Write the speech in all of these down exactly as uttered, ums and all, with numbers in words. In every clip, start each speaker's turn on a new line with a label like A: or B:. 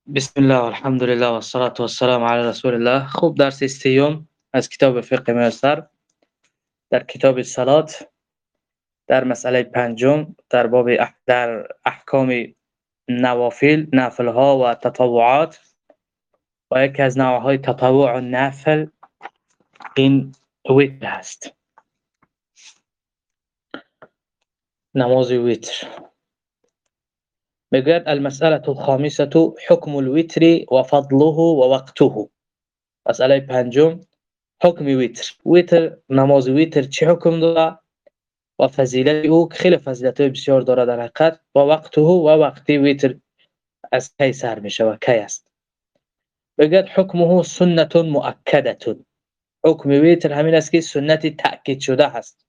A: بسم الله والحمد لله والصلاة والسلام على رسول الله. خوب درس سیوم از کتاب فقه میسر در کتاب الصلات در مسئله پنجم در باب اح... در احکام نوافل نفل ها و تطوعات و یکی از نوعهای تطوع و نفل این ویتر است، نماز ویتر. میگوید المسألة الخامسة حکم الوتر و فضله و وقته. مسئله پنجم حکم ویتر. ویتر، نماز ویتر چه حکم داره و فضیلت او که خیلی فضیلت بسیار داره در حقیقت، و وقته و وقتی ویتر از کی سر میشه و کی است. بگید حکمه سنت مؤکده. حکم ویتر همین است که سنت تأکید شده هست.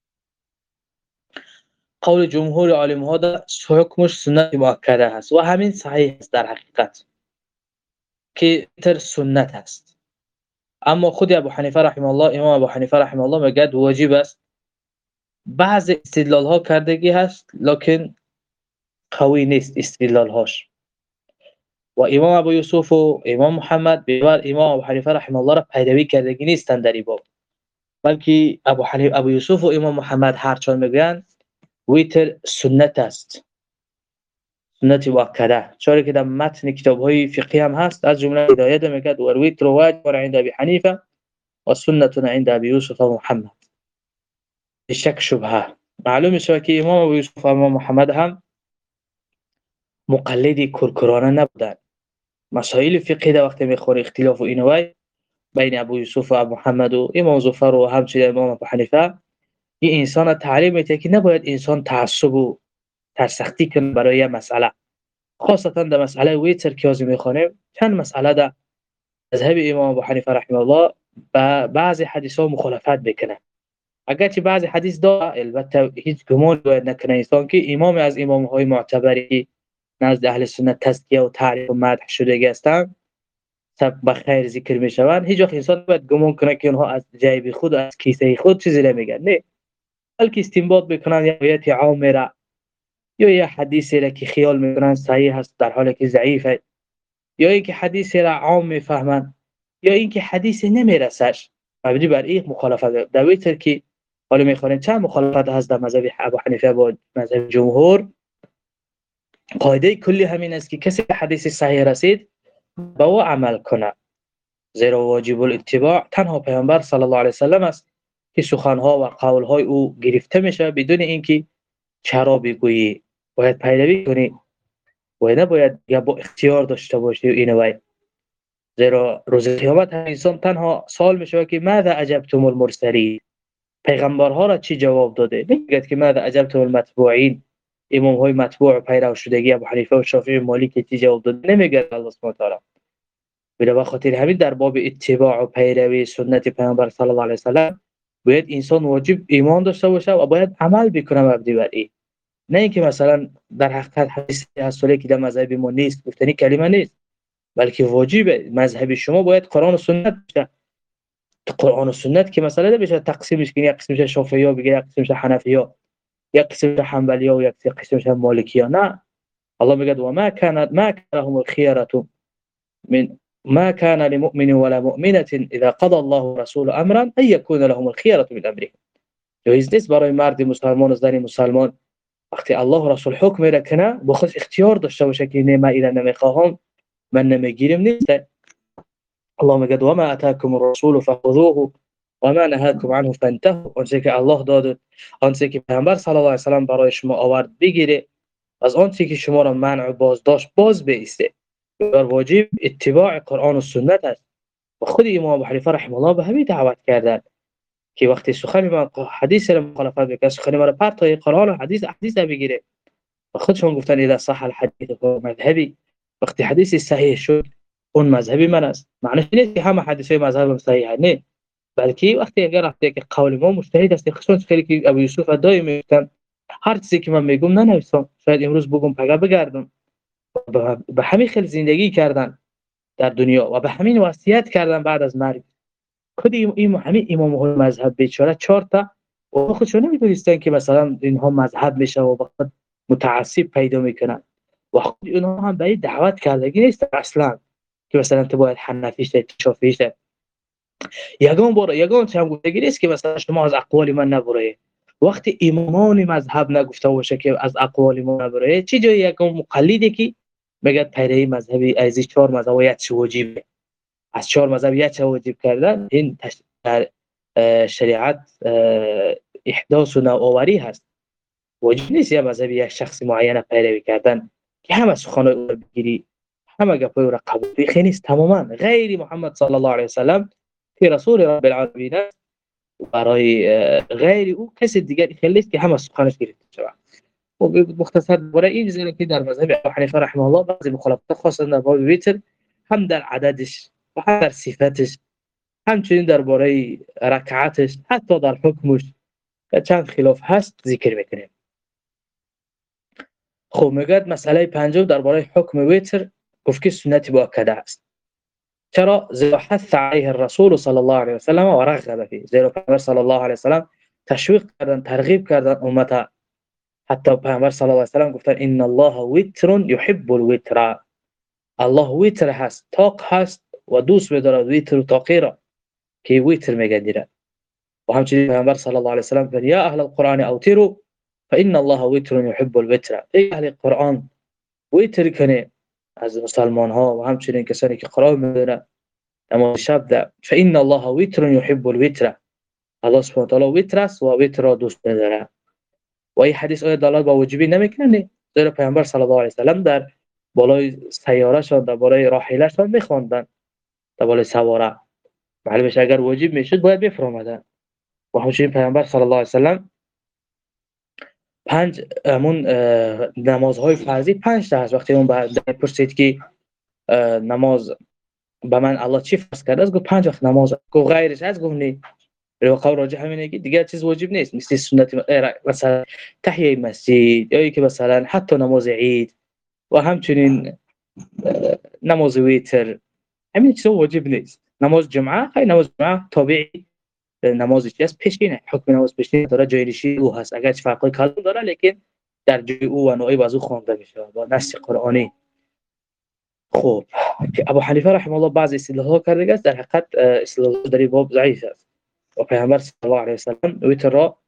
A: قول جمهور علم ها در حکمش سنت مؤکده هست و همین صحیح است در حقیقت که ویتر سنت است. اما خود ابو حنیفه رحمه الله، امام ابو حنیفه رحمه الله میگه واجب است. بعض استدلال ها کردگی هست لکن قوی نیست استدلال هاش. و امام ابو یوسف و امام محمد بیور امام ابو حنیفه رحمه الله را پیروی کردگی نیستند در این باب، بلکه ابو حنیفه ابو یوسف و امام محمد هرچند میگن ویتر سنت است، سنت مؤکده، چون که در متن کتاب های فقهی هم هست، از جمله هدایت میگه و ویتر واجب عند ابي حنیفه و سنت عند ابي یوسف و محمد. شک شبهه معلوم میشه که امام ابو یوسف و امام محمد هم مقلدی کرکرانه نبودند. مسائل فقهی در وقت میخوره اختلاف و اینوای بین ابو یوسف و ابو محمد و امام ظفر و همچنین امام ابو حنیفه، این انسان تعلیم میده که نباید انسان تعصب و ترسختی کنه برای مسئله، خاصتا در مسئله ویتر که از میخوانیم. چند مسئله در مذهب امام ابو حنیفه رحمه الله با بعضی حدیث ها مخالفت بکنه. اگرچه بعضی حدیث داره، البته هیچ گمان باید نکنه انسان که امام از امام های معتبری نزد اهل سنت تزکیه و تعریف و مدح شده هستند سب بخیر ذکر میشوند، هیچ وقت انسان باید گمان کنه که اونها از جیب خود از کیسه خود چیزی نمیگن، نه، بلکه استنباط بکنن یا آیات عام را یا یه حدیثی را که خیال میکنن صحیح است در حالی که ضعیفه، یا اینکه حدیثی را عام میفهمن، یا اینکه حدیثی نمیرسش. مبنی بر این مخالفت در ویتر که حالا میخوانیم چند مخالفت هست در مذهب ابو حنیفه با مذهب جمهور. قاعده کلی همین است که کسی حدیث صحیح رسید با او عمل کنه، زیرا واجب الاتباع تنها پیامبر صلی الله علیه و سلم است که سخنها و قولهای او گرفته میشه بدون اینکه چرا بگویی، باید پیروی کنی و نباید یا با اختیار داشته باشی. اینوای زیرا روز قیامت انسان تنها سوال میشه که ماذا اجبتم المرسلین، پیغمبرها را چی جواب داده؟ نمیگه که ماذا اجبتم المتبوعین، امام های متبوع و پیرو شدگی ابو حنیفه و شافعی و مالک چی جواب داده؟ نمیگه الله سبحانه و تعالی. به خاطر همین در باب اتباع و پیروی سنت پیامبر صلی الله علیه و سلم باید انسان واجب ایمان داشته باشه و باید عمل بکنه مبنی بر این، نه اینکه مثلا در حقیقت حدیث هست که در مذهب ما نیست، گفتنی کلمه نیست، بلکه واجب مذهب شما باید قرآن و سنت باشه. قرآن و سنت که مثلا نمیشه تقسیمش کنی، یک قسمش شافعی‌ها بگه، یک قسمش حنفی‌ها، یک قسمش حنبلی‌ها و یک قسمش مالکی‌ها. نه، الله میگه و ما كانت ما كانهم الخيارة من ما كان لمؤمن ولا مؤمنة اذا قضى الله ورسوله امرا ان يكون لهم الخيارة من امرهم. جایز نیست برای مرد مسلمان و زن مسلمان وقتی الله و رسول حکم میکنه با خود اختیار داشته باشه که نه من اینا نمیخواهم، من نمیگیرم. نیست. الله میگه و ما اتاکم الرسول فخذوه و ما نهاکم عنه فانتهوا. آنچه که الله داد، آنچه که پیامبر صلی الله علیه و سلم برای شما آورد بگیره، از آنچه که شما را منع باز داشت باز بایسته. بر واجب اتباع قرآن و سنت است. و خود امام ابو حنیفه رحمه الله به همین دعوت کردند که وقتی سخن من حدیث را مخالفت بکنه، سخن ما را پرتای قرآن و حدیث حدیث بگیره. و خودشون گفتن اذا صح الحديث فهو مذهبی، وقتی حدیث صحیح شد اون مذهبی من است. معنی نیست که همه حدیث مذهب صحیح نه، بلکه وقتی اگر وقتی که قول ما مجتهد است، خصوصا خیلی که ابو یوسف دائم میگفتن هر چیزی که من میگم ننویسم، شاید امروز بگم پگاه بگردم. به همین خیلی زندگی کردن در دنیا و به همین وصیت کردن بعد از مرگ. خود این همین امام های مذهب بیچاره چهار تا و خودشون نمیدونستن که مثلا اینها مذهب میشه و وقت متعصب پیدا میکنن. و خود اونها هم به این دعوت کردگی نیست اصلا که مثلا تو باید حنفی شید شافعی شید. یگان بار یگان چم گفتگی نیست که مثلا شما از اقوال من نبرید. وقتی امامان مذهب نگفته باشه که از اقوال ما نبرید، چه جای یگان مقلدی که بگه پیروی مذهبی از این چهار مذهب یک واجبه، از چهار مذهب یک واجب کردن، این در شریعت احداث و نوآوری هست. واجب نیست یه مذهب یک شخص معین پیروی کردن که همه سخنان او را بگیری، همه گپای او را قبول کنی. خیلی نیست. تماما غیر محمد صلی الله علیه و سلم که رسول رب العالمین است، برای غیر او کسی دیگر خیلی نیست که همه سخنش گرفته شود. و مختصر برای این زیرا که در مذهب ابو حنیفه رحمه الله بعضی مخالفات خاصه در باب ویتر، هم در عددش و هم در صفتش، همچنین درباره رکعتش، حتی در حکمش چند خلاف هست ذکر میکنیم. خب میگه مسئله پنجم درباره حکم ویتر گفت که سنت مؤکده است. چرا؟ زیرا حث علیه الرسول صلی الله علیه و سلم و رغب فیه، زیرا پیامبر صلی الله علیه و سلم تشویق کردن، ترغیب کردن امت. حتی پیامبر صلی الله علیه و سلم گفتن ان الله وتر يحب الوتر، الله وتر هست، طاق هست و دوست می‌دارد وتر و طاقی را که وتر میگندیرد. و همچنین پیامبر صلی الله علیه و سلم فرمود یا اهل القرآن اوتروا فان الله وتر يحب الوتر، ای اهل قرآن وتر کنه از مسلمان ها و همچنین کسانی که قرآن می‌دونن نماز شب ده، فان الله وتر يحب الوتر، الله سبحانه و تعالی وتر است و وتر را دوست می‌دارد. و این حدیث آیه دلالت با وجوبی نمیکنه، زیرا پیامبر صلی الله علیه و سلم در بالای سیاره شان، در بالای راحله شان میخواندن، در بالای سواره، معلومه اگر واجب میشد باید بفرمادن. و همچنین پیامبر صلی الله علیه و سلم پنج همون نمازهای فرضی پنج تا هست. وقتی اون بعد پرسید که نماز به من الله چی فرض کرده است، گفت پنج وقت نماز. گفت غیرش هست؟ گفت نه. رو قول راجح همینه که دیگه چیز واجب نیست، مثل سنت مثلا تحیه مسجد یا که مثلا حتی نماز عید و همچنین نماز ویتر، همین چیزا واجب نیست. نماز جمعه، خیلی نماز جمعه تابعی نماز چی است؟ پیشینه. حکم نماز پیشین داره، جای نشین او هست، اگرچه فرقای کلام داره لیکن در جای او و نوعی از او خوانده میشه با نص قرآنی. خب ابو حنیفه رحمه الله بعض اصطلاحات کرده است، در حقیقت اصطلاحات در این باب ضعیف است. و پیامبر صلی الله علیه و سلم ویتر را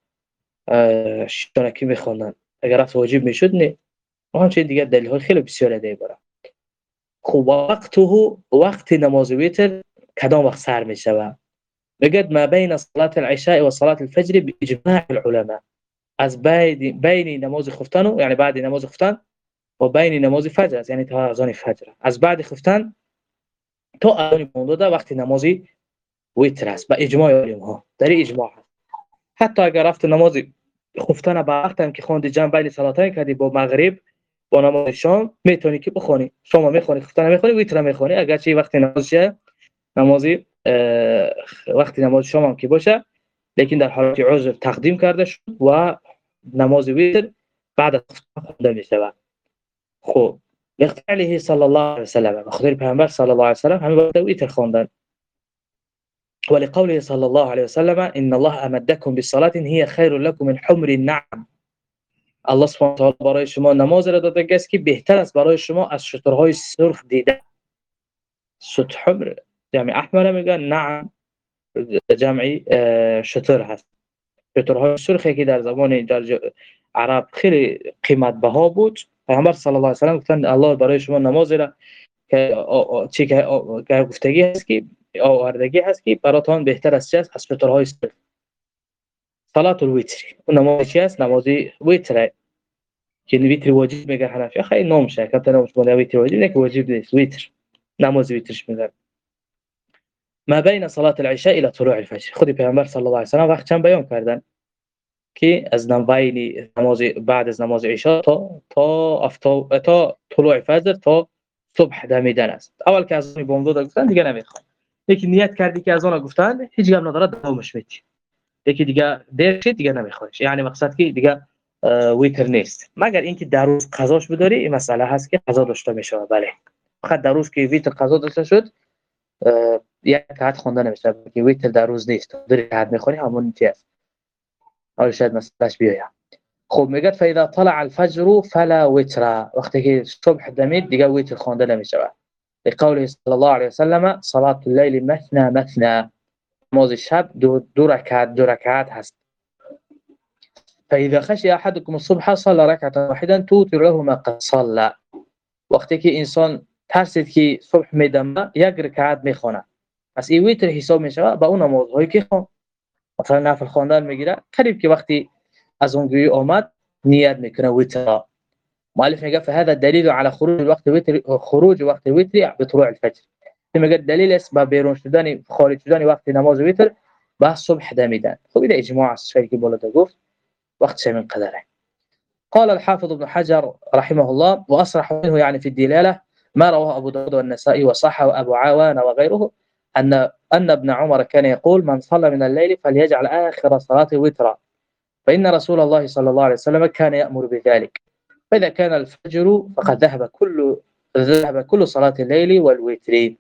A: شتانکی میخواندن، اگر از واجب میشد نه. و همچنین دیگر دلیل های خیلی بسیار دیگه داره. خب وقته، وقت نماز ویتر کدام وقت سر میشود؟ میگه ما بین صلاه العشاء و صلاه الفجر باجماع العلماء، از بین بین نماز خفتن، یعنی بعد نماز خفتن و بین نماز فجر است، یعنی تا اذان فجر، از بعد خفتن تا اذان بامداد وقت نماز ویتر است، با اجماع علما. در اجماع هست. حتی اگر رفت نماز خفتن با وقت هم که خواندی جمع بین صلاتین کردی با مغرب با نماز شام، میتونی که بخونی، شام میخونی، خفتن میخونی، ویتر میخونی، اگرچه وقت نماز شه نمازی وقتی نماز شام هم که باشه، لیکن در حالت عذر تقدیم کرده شد و نماز ویتر بعد از خفتن میشه. خب لفعله صلی الله علیه و سلم، خدای پیامبر صلی الله علیه و سلم همین وقت ویتر خواندن. ولقوله صلى الله عليه وسلم ان الله امدكم بالصلاه هي خير لكم من حمر النعم، الله سبحانه و تعالی برای شما نماز را داده است که بهتر است برای شما از شترهای سرخ دیده. شتر حمر جمع احمر میگن، نعم جمعی شتر هست. شترهای سرخی که در زمان در عرب خیلی قیمت بها بود، پیامبر صلی الله علیه و سلم گفتند الله برای شما نماز را که چی که گفتگی هست که آوردگی هست که براتون بهتر است از از شترهای سرخ. صلات الوتر، اون نماز چی است؟ نماز ویتر که ویتر واجب میگه حنفی، خیلی نام شه که نماز ویتر واجب نه، که واجب نیست. ویتر نماز ویترش میگه ما بین صلات العشاء الى طلوع الفجر. خود پیامبر صلی الله علیه و سلم وقت چند بیان کردن که از نماز نماز بعد از نماز عشاء تا تا افتا تا طلوع فجر تا صبح دمیدن است. اول که از بامداد گفتن دیگه نمیخوام، لیکن نیت کردی که از اون گفتن هیچ گم نداره دوامش میدی، یکی دیگه دیر شد دیگه نمیخوادش، یعنی مقصد که دیگه ویتر نیست، مگر اینکه در روز قضاش بداری. این مسئله هست که قضا داشته میشه. بله فقط در روز که ویتر قضا داشته شد یک رکعت خونده نمیشه، که ویتر در روز نیست، دو رکعت میخونی همون چی است. حالا شاید مسئلهش بیاید. خب میگه فاذا طلع الفجر فلا وتر، وقتی که صبح دمید دیگه ویتر خوانده نمیشه. لقوله صلی الله علیه و سلم صلاة الليل مثنى مثنى، نماز شب دو, دو رکعت دو رکعت هست. فاذا خشي احدكم الصبح صلى ركعه واحده توتر له ما قد صلى، وقتی که انسان ترسید که صبح میدمه یک رکعت میخونه، پس این ویتر حساب میشه با اون نمازهایی که خون، مثلا نفل خواندن میگیره قریب که وقتی از اون گوی اومد نیت میکنه ویتر. مؤلف میگه فهذا دلیل على خروج وقت ویتر، خروج وقت ویتر بطلوع الفجر. میگه دلیل است با بیرون شدن خارج شدن وقت نماز ویتر با صبح دمیدن. خب این اجماع است شریکی بالا گفت وقت من قدره. قال الحافظ ابن حجر رحمه الله واصرح منه يعني في الدلاله ما رواه ابو داود والنسائي وصححه وابو عوان وغيره ان ان ابن عمر كان يقول من صلى من الليل فليجعل اخر صلاته وترا، فان رسول الله صلى الله عليه وسلم كان يأمر بذلك، فاذا كان الفجر فقد ذهب كل ذهب كل صلاة الليل والوتر.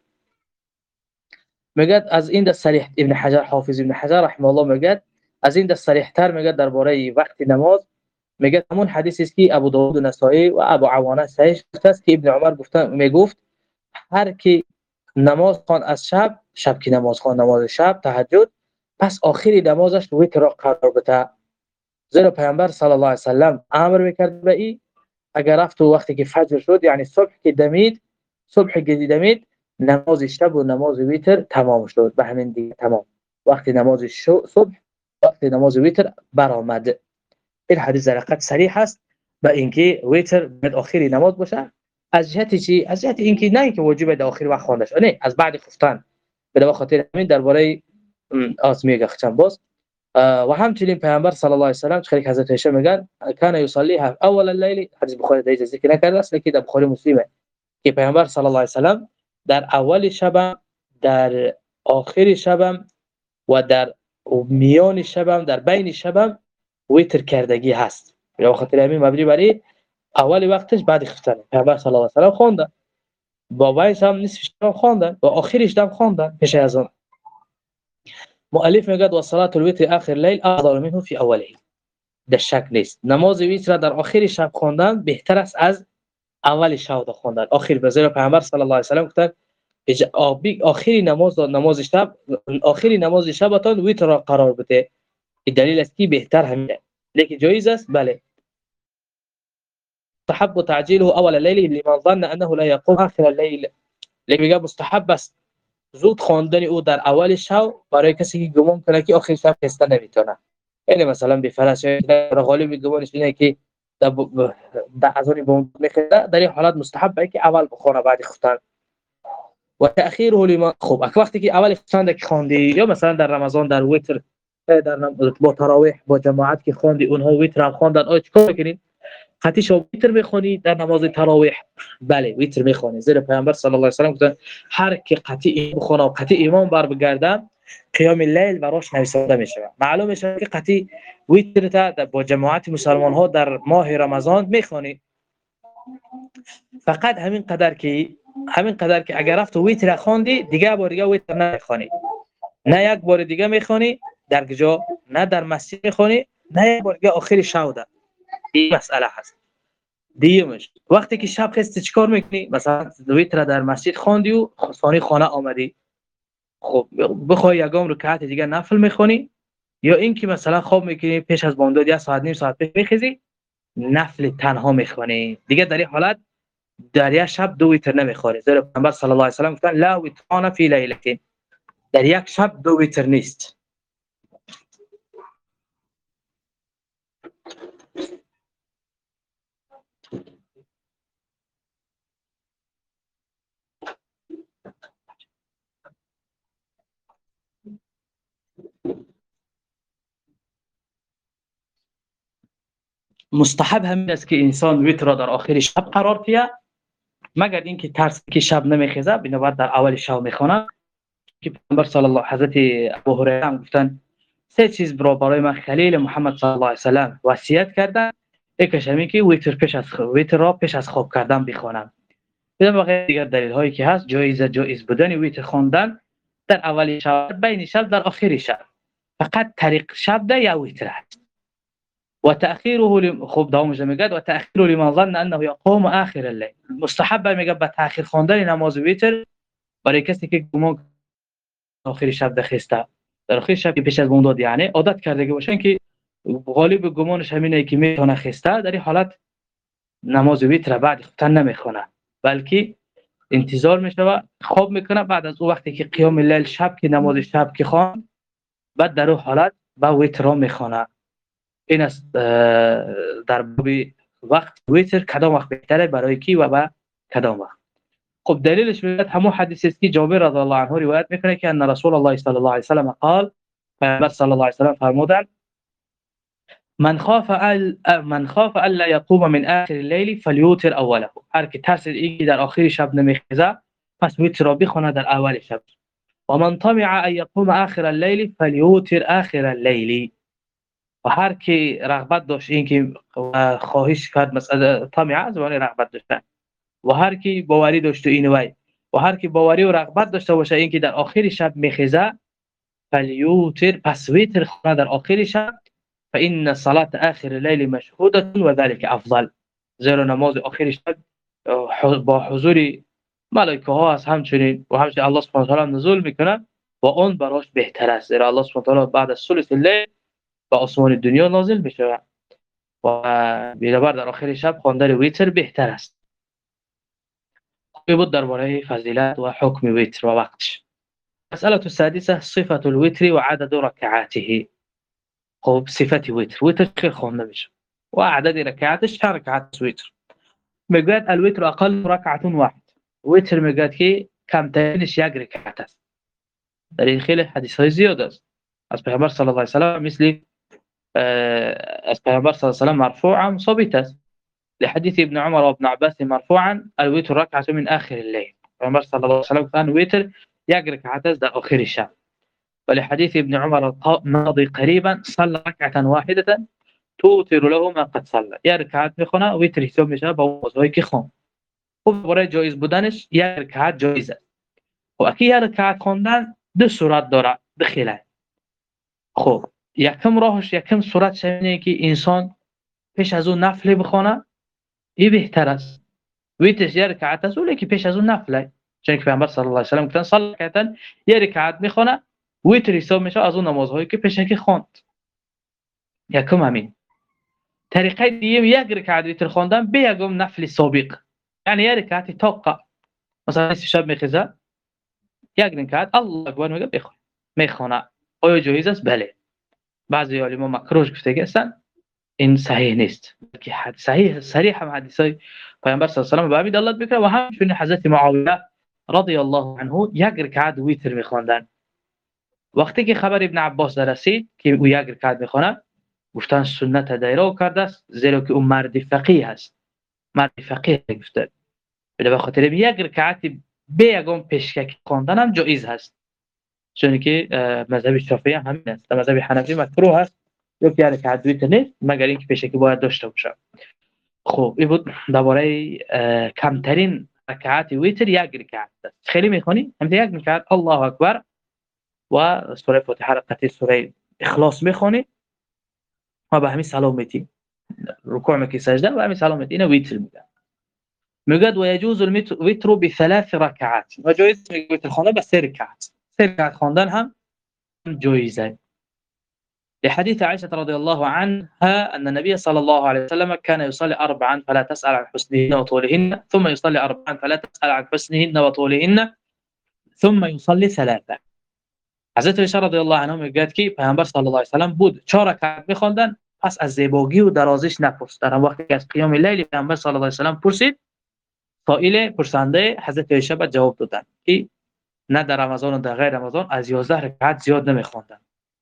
A: میگه از این دست صریح ابن حجر حافظ ابن حجر رحمه الله میگه از این دست صریح تر میگه درباره وقت نماز، میگه همون حدیثی است که ابو داود و نسائی و ابو عوانه صحیح گفته است که ابن عمر گفتن میگفت هر کی نماز خوان از شب شب کی نماز خوان نماز شب تهجد، پس آخری نمازش وتر را قرار بده. زیرا پیامبر صلی الله علیه و سلم امر میکرد به این اگر رفت وقتی که فجر شد یعنی صبح که دمید صبح که دمید نماز شب و نماز ویتر تمام شد، به همین دیگه تمام. وقتی نماز صبح وقتی نماز ویتر برآمد. این حدیث دقیق صریح است به اینکه ویتر بعد آخری نماز باشه. از جهت چی؟ از جهت اینکه نه اینکه واجبه در آخر وقت خوانده شد، نه، از بعد خفتن. به خاطر همین درباره آسمیه گفتم باز. و همچنین پیامبر صلی الله علیه و سلم خیلی حضرت عایشه میگن کان یصلیها اول الليل، حدیث بخاری در ذکر نکرده است لیکن در بخاری مسلمه که پیامبر صلی الله علیه و سلم در اول شب، در آخر شب و در میان شب، در بین شب ویتر کردگی هست. به خاطر همین مبنی بر اول وقتش بعد خفتن پیامبر صلی الله علیه و سلم خوانده، با وایس هم نصف شب خوانده و آخرش هم خوانده پیش از آن. مؤلف میگه و صلاه الوتر آخر لیل افضل منه فی اوله، در شک نیست نماز ویتر در آخر شب خواندن بهتر است از اول شب خواندن. آخر به زیر پیامبر صلی الله علیه و سلم گفتن آخری نماز نماز شب آخری نماز شبتان ویتر را قرار بده. این دلیل است که بهتر همینه، لیکن جایز است بله. مستحب تعجيله اول الليل لمن ظن انه لا يقوم اخر الليل، لیکن میگه مستحب است زود خواندن او در اول شب برای کسی که گمان کنه که آخر شب خسته نمیتونه. یعنی مثلا به فرض در غالب گمانش اینه که در اذان بوم میخوره، در این حالت مستحب است که اول بخونه بعد خفتن. و تاخیره لمن خوب وقتی که اول خفتن که خواندی یا مثلا در رمضان در وتر در با تراویح با جماعت که خواندی اونها وتر هم خواندن، آ چیکار کنین؟ قطعی شو ویتر میخونی در نماز تراویح؟ بله ویتر میخونی. زیرا پیامبر صلی الله علیه و سلم گفتن هر کی قطعی بخونه و قطعی امام بر بگرده قیام اللیل براش نویسنده میشه. معلوم میشه که قطعی ویتر تا با جماعت مسلمان ها در ماه رمضان میخونی. فقط همین قدر که همین قدر که اگر رفت ویتر خواندی دیگه بار دیگه ویتر نمیخونی، نه یک بار دیگه میخونی در کجا، نه در مسجد میخونی، نه یک بار دیگه آخر شب. این مسئله هست. دیمش وقتی که شب خسته چیکار میکنی؟ مثلا ویتر در مسجد خواندی و ثانی خانه آمدی، خب بخوای یگام رکعت دیگه نفل میخونی، یا اینکه مثلا خواب میکنی پیش از بامداد یک ساعت نیم ساعت پیش میخیزی نفل تنها میخونی. دیگه در این حالت در یک شب دو ویتر نمیخوری. زیرا پیامبر صلی الله علیه و سلم گفتن لا ویتران فی لیلتین، در یک شب دو ویتر نیست. مستحب همین است که انسان ویتر را در آخر شب قرار دهد، مگر اینکه ترس که شب نمیخیزه بنابر در اول شب میخونه. که پیامبر صلی الله حضرت ابو هریره هم گفتن سه چیز برای برای من خلیل محمد صلی الله علیه و سلم وصیت کردن، یکیش همین که ویتر پیش از ویتر را پیش از خواب کردن بخوانم. بدون بقیه دیگر دلیل هایی که هست جایز جایز بودن ویتر خواندن در اول شب، بین شب، در آخر شب. فقط طریق شب ده یا ویتر است. و تأخیره لم... خب دوامش میگه و تأخیر لمن ظن انه يقوم آخر الليل مستحب میگه به تأخیر خواندن نماز ویتر برای کسی که گمان آخر شب دخسته در آخر شب که پیش از بامداد یعنی عادت کرده باشن که غالب گمانش همینه که میتونه خسته در این حالت نماز ویتر بعد خودتن نمیخونه بلکه انتظار میشوه خواب میکنه بعد از اون وقتی که قیام لیل شب که نماز شب که خوان بعد در اون حالت با ویتر را میخونه. این است در باب وقت ویتر کدام وقت بهتره برای کی و با کدام وقت. خب دلیلش میاد همون حدیثی است که جابر رضی الله عنه روایت میکنه که ان رسول الله صلی الله علیه و سلم قال پیامبر صلی الله علیه و سلم فرمودند من خاف ال من خاف الا يقوم من آخر الليل فليوتر اوله هر کی ترسید اینکه در آخر شب نمیخیزه پس ویتر را بخونه در اول شب و من طمع ان يقوم آخر الليل فليوتر آخر الليل و هر کی رغبت داشت اینکه خواهش کرد مسئله طمع از ولی رغبت داشت و هر کی باوری داشت این وای و هر کی باوری و رغبت داشته باشه اینکه در آخر شب میخیزه فلیوتر پس ویتر خونه در آخر شب فإن صلاة آخر الليل مشهودة وذلك أفضل زیرا نماز آخر شب با حضور ملائکه ها است همچنین و همچنین الله سبحانه و تعالی نزول میکنه و اون براش بهتر است زیرا الله سبحانه و تعالی بعد از ثلث الليل به آسمان دنیا نازل میشه و بنابر در آخر شب خواندن ویتر بهتر است. خوبی بود درباره فضیلت و حکم ویتر و وقتش. مسئله السادسه صفة الوتر و عدد رکعاته. خب صفت ویتر ویتر خیلی خوانده میشه و عدد رکعاتش چند رکعت ویتر میگوید الوتر اقل رکعت واحد ویتر میگوید که کمترینش یک رکعت است. در این خیلی حدیث های زیاد است از پیامبر صلی الله علیه و سلم مثل از پیامبر صلی الله علیه و سلم مرفوعا ثابت است لحديث ابن عمر وابن عباس مرفوعا الوتر ركعه من اخر الليل پیامبر صلی الله علیه و سلم كان ویتر یک رکعت است در آخر شب ولحديث ابن عمر الماضي قريبا صلى ركعه واحده توتر له ما قد صلى یک رکعت میخونه ویتر حساب میشه با وضوئی که خون. خب برای جایز بودنش یک رکعت جایز است و اکی یک رکعت خوندن دو صورت داره دخیله. خب یکم راهش یکم صورت اینه که انسان پیش از اون نفل بخونه این بهتر است ویتر یک رکعت است ولی که پیش از اون نفله چون که پیامبر صلی الله علیه و سلم گفتن صلی رکعتن یک رکعت میخونه ویتر حساب میشه از اون نمازهایی که پیش که خواند. یکم همین. طریقه دیگه یک رکعت ویتر خواندن به یکم نفل سابق یعنی یک رکعت طاقه مثلا شب میخیزه یک رکعت الله اکبر میگه بخونه میخونه آیا جایز است؟ بله. بعضی علما مکروه گفته هستن این صحیح نیست که صحیح صریح هم حدیثای پیامبر صلی الله علیه و سلم به همین دلالت میکنه و همچنین حضرت معاویه رضی الله عنه یک رکعت ویتر میخواندن. وقتی که خبر ابن عباس رسید که او یک رکعت میخونه گفتن سنت دایره کرده است زیرا که اون مرد فقیه است مرد فقیه گفته به خاطر یک رکعت به یگم پیشکک خواندن هم جایز هست چون که مذهب شافعی هم همین است مذهب حنفی مکروه است یک رکعت ویتر نیست مگر اینکه پیشکی باید داشته باشه. خب این بود درباره کمترین رکعت ویتر یک رکعت است. خیلی میخونی هم یک رکعت الله اکبر و سوره فاتحه رکعت سوره اخلاص میخونی و به همین سلام میتی رکوع میکی سجده و همین سلام میتی اینو ویتر میگن. میگه و يجوز الوتر بثلاث ركعات و جایز ویتر خواندن به سه رکعت سه رکعت خواندن هم جایزه. لحديث عائشة رضي الله عنها أن النبي صلى الله عليه وسلم كان يصلي أربعا فلا تسأل عن حسنهن وطولهن ثم يصلي أربعا فلا تسأل عن حسنهن وطولهن ثم يصلي ثلاثا. حضرت عائشة رضی الله عنها میگه که پیامبر صلی الله علیه و سلم بود چهار رکعت میخواندن پس از زیبایی و درازیش نپرسید. در وقتی از قیام لیل پیامبر صلی الله علیه و سلم پرسید سائل پرسنده حضرت عایشه به جواب دادن که نه در رمضان و در غیر رمضان از یازده رکعت زیاد نمیخواندن.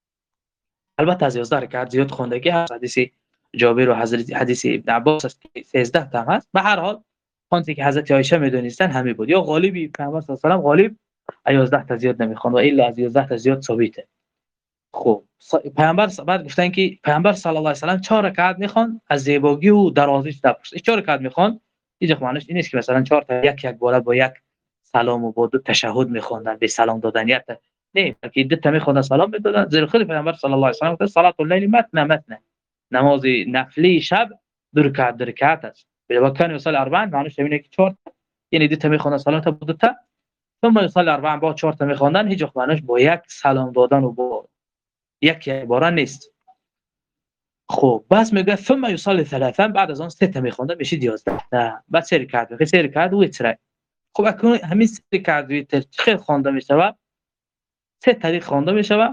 A: البته از یازده رکعت زیاد خواندگی هست حدیث جابر و حضرت حدیث ابن عباس است که سیزده تا هست. به هر حال آنچه که حضرت عایشه میدونستن همین بود یا غالبی پیامبر صلی الله علیه و سلم غالب یازده تا زیاد نمیخواند و الا از یازده تا زیاد ثابته. خب پیامبر بعد گفتن که پیامبر صلی الله علیه و سلم چهار رکعت میخوان از زیبایی و درازیش نپرسید. چهار رکعت میخوان اینجا معنیش این است که مثلا چهار تا یک یک بار با یک سلام و با دو تشهد میخوندن به سلام دادن یا نه بلکه دو تا میخوندن سلام میدادن زیرا خود پیامبر صلی الله علیه و سلم گفت صلات اللیل مثنى مثنى نماز نفلی شب دو رکعت دو رکعت است. و کان یصلی اربعا معنیش اینه که چهار یعنی دو تا میخونه صلات بودتا ثم یصلی اربعا با چهار تا میخوندن هیچ وقت معنیش با یک سلام دادن و با یک عبارت نیست. خب بس میگه ثم یصلی ثلاثا بعد از آن سه تا میخونده میشه یازده تا بعد سه رکعت میخواد سه رکعت ویتر. خب اکنون همین سه رکعت ویتر چه خوانده میشه؟ سه طریق خوانده میشه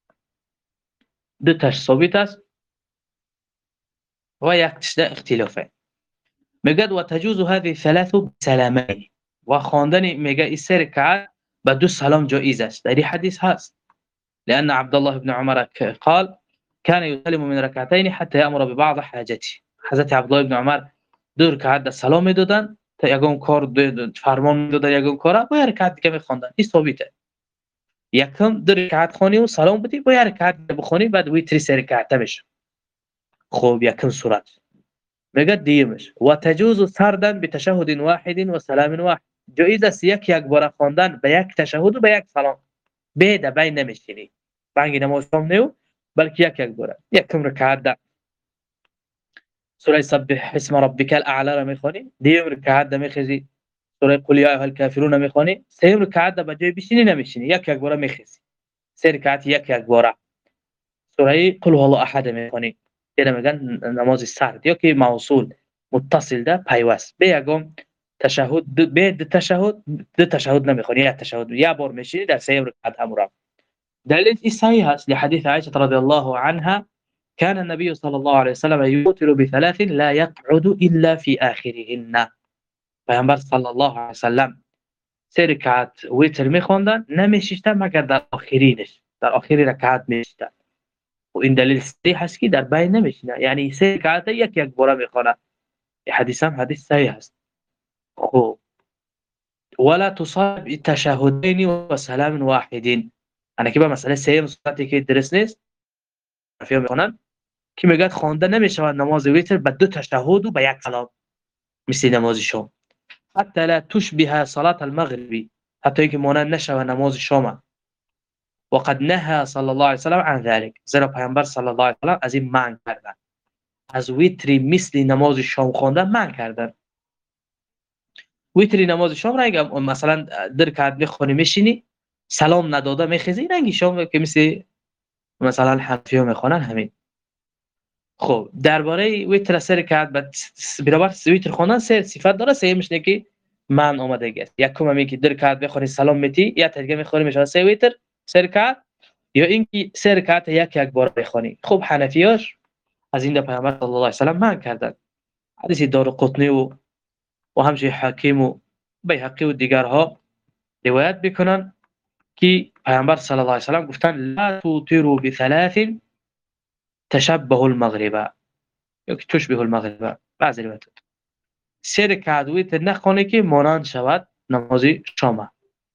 A: دو تاش ثابت است و یک تاش اختلافه. میگه و تجوز هذه ثلاث بسلامين و خواندن میگه این سه رکعت با دو سلام جایز است. در حدیث هست لأن عبد الله بن عمر قال كان يسلم من ركعتين حتى يأمر ببعض حاجته. حضرت عبدالله بن عمر دو رکعت سلام میدادن تا یگون کار فرمان میدادن یگون کارا با یک رکعت دیگه میخواندن. این ثابته. یکم دو رکعت خوانی و سلام بدی با یک رکعت بخونی بعد ویتر سه رکعت بشه. خب یکم صورت میگه دیمش و تجوز سردا بتشهد واحد و سلام واحد. جایز است یک یک بار خواندن به یک تشهد و به یک سلام به ده بین نمیشینی بانگ نماز شام نیو بلکه یک یک بار یکم رکعت ده سوره سبح اسم ربک الاعلى را میخونی دیم رکعت ده میخیزی سوره قل یا ایها الکافرون میخونی سه رکعت ده بجای بشینی نمیشینی یک یک بار میخیزی سه رکعت یک یک بار سوره قل هو الله احد میخونی اینا میگن نماز سرد یا که موصول متصل ده پیوست به یگم تشهد به دو تشهد دو تشهد نمیخونی یک تشهد یا بار میشینی در سه رکعت هم را. دلیل این صحیح است لحدیث عایشه رضی الله عنها كان النبي صلى الله عليه وسلم يوتر بثلاث لا يقعد الا في اخرهن. پیامبر صلی الله علیه و سلم سه رکعت ویتر میخوندن نمیشیشتن مگر در آخرینش در آخری رکعت میشیشتن و این دلیل صحیح است که در بین نمیشینه یعنی سه رکعت یک یک بار میخونه. این حدیث هم حدیث صحیح است. خب ولا تصاب تشهدين وسلام واحدين. انا که به مسئله سه صورتی که درست نیست فهم میکنن که میگه خوانده نمیشه نماز ویتر به دو تشهد و به یک سلام مثل نماز شام. حتی لا تشبه صلاه المغرب حتی اینکه مانند نشه نماز شام. وقد نهى صلى الله عليه وسلم عن ذلك. زیرا پیامبر صلی الله علیه و سلم از این منع کردن از ویتری مثل نماز شام خواندن منع کردن. ویتری نماز شام را مثلا در رکعت میخونی میشینی سلام نداده میخیزی رنگی شام که مثل مثلا حنفی‌ها میخونن همین. خب درباره ویتر سه رکعت برابر ویتر خوندن سه صفت داره. سهمش نه که من اومده گست یکم میگه در رکعت بخونی سلام میتی یا دیگه میخونی میشه سه ویتر سه رکعت یا اینکه سه رکعت یک یک بار بخونی. خب حنفیاش از این پیامبر صلی الله علیه و سلم منع کردن. حدیث دارقطنی و و همچنین حاکم و بیهقی و دیگرها روایت میکنن که پیامبر صلی الله علیه و سلم گفتن لا توتروا بثلاث تشبه المغرب یا که تشبه المغرب. بعضی روایت سه رکعت ویتر نخونی که مانند شود نماز شام.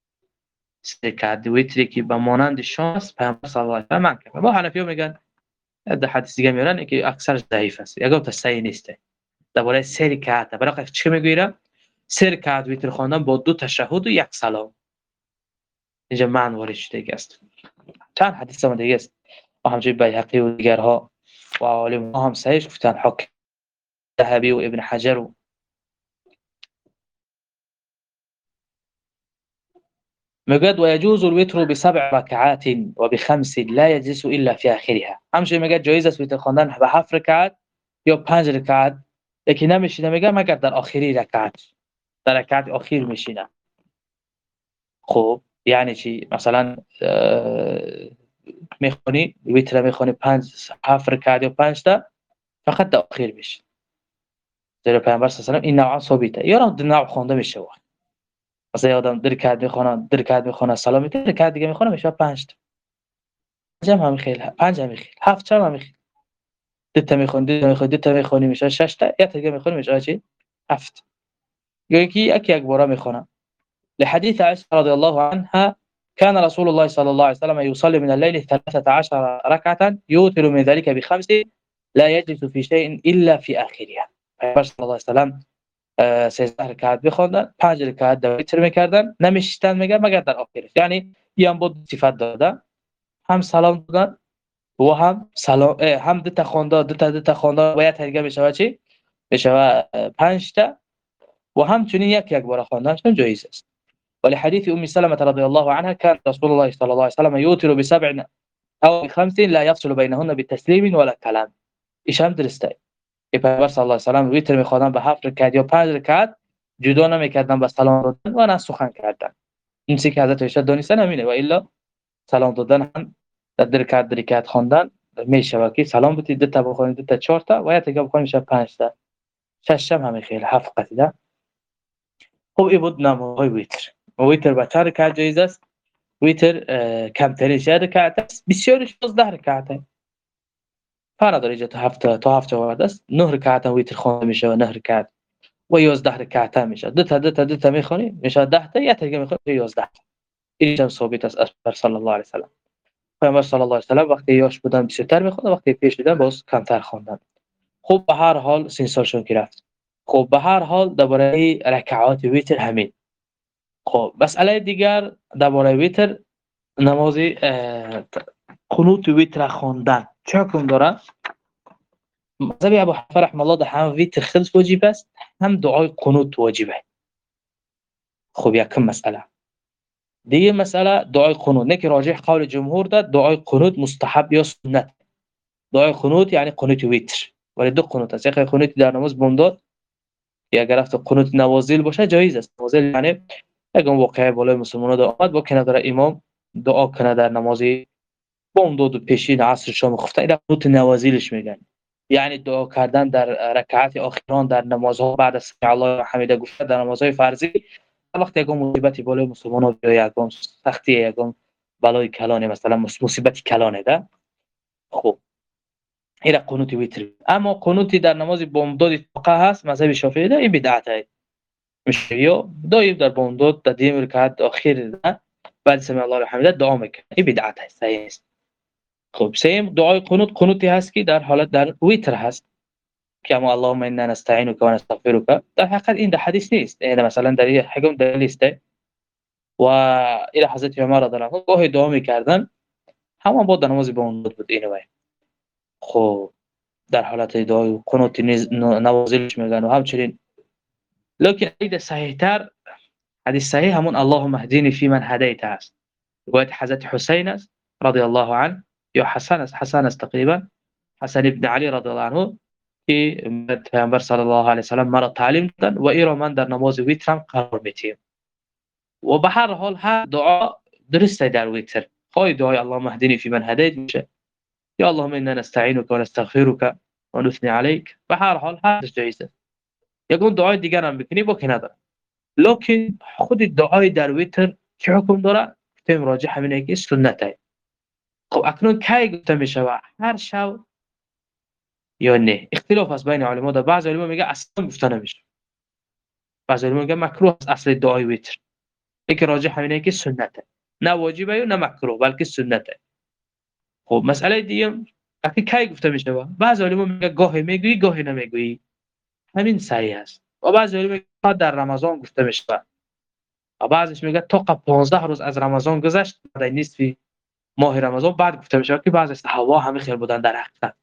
A: سه رکعت ویتری که به مانند شام است پیامبر صلی الله علیه و سلم منع کرد. ما حنفی‌ها میگن در حدیث دیگه میارن که اکثر ضعیف است یا گفت صحیح نیست. درباره سه رکعت برای چه میگویرم سه رکعت ویتر خواندن با دو تشهد و یک سلام اینجا معنی وارد شده است. چند حدیث هم دیگه است و همچنین بیهقی و دیگرها و عالم هم صحیح گفتن حکم ذهبی و ابن حجر و میگه و يجوز الوتر بسبع ركعات وبخمس لا يجلس الا في اخرها. همچنین میگه جایز است ویتر خواندن به هفت رکعت یا پنج رکعت یکی نمیشینه میگه مگر در آخری رکعت در رکعت آخر میشینه. خب یعنی چی؟ مثلا میخونی ویتر میخونی پنج هفت رکعت یا پنج تا فقط در آخر میشه. زیرا پیامبر صلی الله علیه و آله این نوع ثابته یا در نوع خونده میشه. مثلا آدم در رکعت میخونه در رکعت میخونه سلام میده رکعت دیگه میخونه میشه پنج تا جمع هم خیلی پنج هم خیلی هفت تا هم خیلی دو تا میخونی دو تا میخونی دو تا میخونی میشه شش تا یا دیگه میخونی میشه چی هفت یا یکی یک یک بار میخونه. لحديث عائشة رضي الله عنها كان رسول الله صلى الله عليه وسلم يصلي من الليل ثلاثة عشر ركعة يوتر من ذلك بخمس لا يجلس في شيء إلا في آخرها. پیامبر صلی الله علیه و سلم سه رکعت بخوندن پنج رکعت ویتر میکردن نمیشتن میگه مگر در آخرش. یعنی یه هم بود صفت دادن هم سلام دادن و هم سلام هم دو تا خوانده دو تا دو تا خوانده باید دیگه میشه چی میشه پنج تا و همچنین یک یک بار خواندنشون جایز است. ولحديث ام سلمة رضي الله عنها كان رسول الله صلى الله عليه وسلم يوتر بسبع او بخمس لا يفصل بينهن بتسليم ولا كلام. ایش هم درسته. پیامبر صلی الله علیه و سلام ویتر می‌خواندن به هفت رکعت یا پنج رکعت جدا نمی‌کردن با سلام دادن و نه سخن کردن. این چیزی که حضرت عایشه دانستن همینه و الا سلام دادن هم در رکعت رکعت خواندن میشه که سلام بدید دو تا بخونید دو تا چهار تا و یا دیگه بخونید میشه پنج تا ششم همین خیلی هفت قطعه. خب این بود نمازهای ویتر. ویتر با چند رکعت جایز است. ویتر کمترین چند رکعت است. بسیارش شانزده رکعت. فرا داره تا هفت تا هفت وارد است. نه رکعت ویتر خوانده میشه و نه رکعت و یازده رکعت میشه. دو تا دو تا دو تا میخونی میشه ده تا یا دیگه میخونی یازده. این هم ثابت است از پیامبر صلی الله علیه و سلم. پیامبر صلی الله علیه و سلم وقتی یاش بودن بیشتر میخوند وقتی پیش بودن باز کمتر خواندن. خب به هر حال سین سالشون گرفت. خب به هر حال درباره رکعات ویتر همین. خب مسئله دیگر درباره ویتر نماز قنوت ویتر خواندن چه حکم داره؟ مذهب ابو حنیفه رحمه الله ده هم ویتر خیلی واجب است هم دعای قنوت واجبه. خب یکم مسئله دیگه مسئله دعای قنوت نه که راجح قول جمهور ده دعای قنوت مستحب یا سنت. دعای قنوت یعنی قنوت ویتر ولی دو قنوت است. یک قنوت در نماز بامداد یا اگر رفت قنوت نوازل باشه جایز است. نوازل یعنی اگر واقعه بالای مسلمانان ده آمد با کنه داره امام دعا کنه در نماز بامداد و پیشین عصر شام خفته این قنوت نوازلش میگن. یعنی دعا کردن در رکعات آخران در نمازها بعد از سمع الله و حمیده گفته در نمازهای فرضی وقتی یکم مصیبتی بالای مسلمانان بیاید یکم سختی یکم بالای کلانه مثلا مصیبتی کلانه ده خب این قنوت ویتر. اما قنوتی در نماز بامداد توقع هست مذهب شافعی ده این بدعت است. میشه یا دایم در بامداد در دیم رکعت آخر ده بعد سمع الله و حمیده دعا میکنه این بدعت است صحیح است. خب سیم دعای قنوت قنوتی هست که در حالت در ویتر هست که اما اللهم انا نستعینک و نستغفرک در حقیقت این در حدیث نیست. این مثلا در حکم دلیل است و الى حضرت عمر رضی الله عنه گاهی دعا میکردن همان با نماز بامداد بود اینو. خب در حالت دعای قنوت نوازلش میگن و همچنین لکن اید صحیح تر حدیث صحیح همون اللهم اهدنی فی من هدیت است. روایت حضرت حسین است رضی الله عنه یا حسن است حسن است تقریبا حسن ابن علی رضی الله عنه که پیامبر صلی الله علیه و سلم مرا تعلیم دادن و این را من در نماز ویترم قرار میدم. و به هر حال هر دعا درسته در ویتر. خواهی دعای اللهم اهدنی فی من هدیت میشه یا اللهم انا نستعینک و نستغفرک و نثنی علیک. به هر حال هر جایزه. یکون دعای دیگر هم بکنی با که نداره. لکن خود دعای در ویتر چه حکم داره؟ گفتیم راجع همینه که سنته. خب اکنون کی گفته میشه هر شب یا نه؟ اختلاف است بین علما. در بعض علما میگه اصلا گفته نمیشه. بعض علما میگه مکروه است اصل دعای ویتر. یک راجع همینه که سنته. نه واجبه و نه مکروه بلکه سنته. خب مسئله دیگه اگه کی گفته میشه؟ بعض علما میگه گاهی میگویی گاهی نمیگویی. همین صحیح است. و بعض علما میگه در رمضان گفته میشه. و بعضش میگه تا پانزده روز از رمضان گذشت بعد نصف ماه رمضان بعد گفته میشه که بعضی از هوا همه خیر بودن در حقیقت.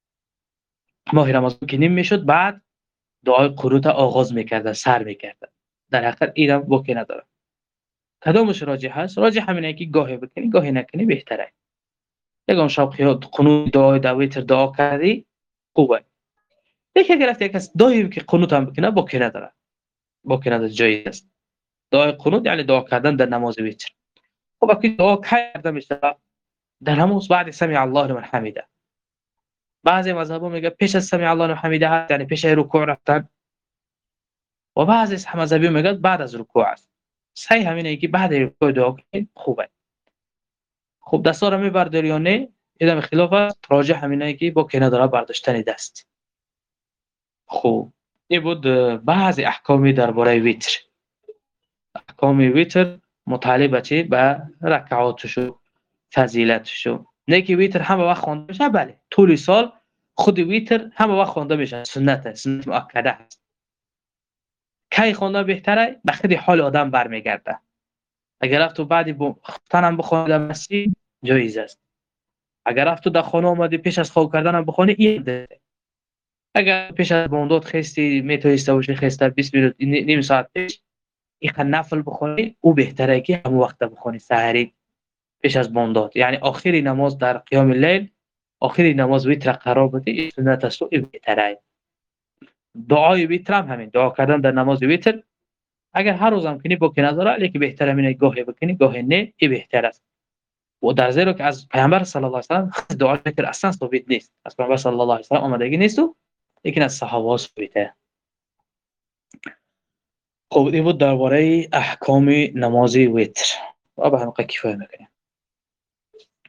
A: ماه رمضان که نیم میشد بعد دعای قنوت آغاز میکردن سر میکردن. در حقیقت اینم واقع نداره. کدومش راجح هست؟ راجح همینه که گاهی بکنی گاهی نکنی بهتره. یکم شب خیال قنوت دعای دویتر دعا کردی خوبه. یکی گرفت یک کس دایم که قنوت هم بکنه واقع نداره. واقع نداره جایز است. دعای قنوت یعنی دعا کردن در نماز ویتر. خب اگه دعا کرده میشه در نماز بعد سمع الله لمن حمیده. بعضی مذهب‌ها میگه پیش از سمع الله لمن حمیده هست یعنی پیش رکوع رفتن. و بعضی مذهبی میگه بعد از رکوع است. صحیح همینه که بعد رکوع دعا کنید خوبه. خب دستا رو میبرداری یا نه؟ ایدم خلاف است. راجح همینه که با کنه داره برداشتن دست. خب این بود بعضی احکامی درباره ویتر. احکام ویتر متعلق به به رکعاتش و فضیلتش. نه که ویتر همه وقت خوانده میشه. بله طول سال خود ویتر همه وقت خوانده میشه. سنت سنت مؤکده است. کی خوانده بهتره؟ به خود حال آدم برمیگرده. اگر رفت و بعدی خفتن هم بخوانده مسیح جایز است. اگر رفت تو در خانه اومدی پیش از خواب کردن هم بخونی این ده. اگر پیش از بامداد خستی میتونسته باشی خسته بیست منوت نیم ساعت پیش این نفل بخونی او بهتره که همون وقت بخونی سحری پیش از بامداد، یعنی آخری نماز در قیام اللیل آخری نماز ویتر قرار بده این سنت است و این بهتره. دعای ویتر هم همین دعا کردن در نماز ویتر اگر هر روز هم کنی با که نظر علی که بهتره اینه گاهی بکنی گاهی نه این بهتر است. و در زیرا که از پیامبر صلی الله علیه و سلم دعای ویتر اصلا ثابت نیست، از پیامبر صلی الله علیه و سلم آمدگی نیست و لیکن از صحابه ثابته. خب این بود درباره احکام نماز ویتر و به همین کفایه میکنیم.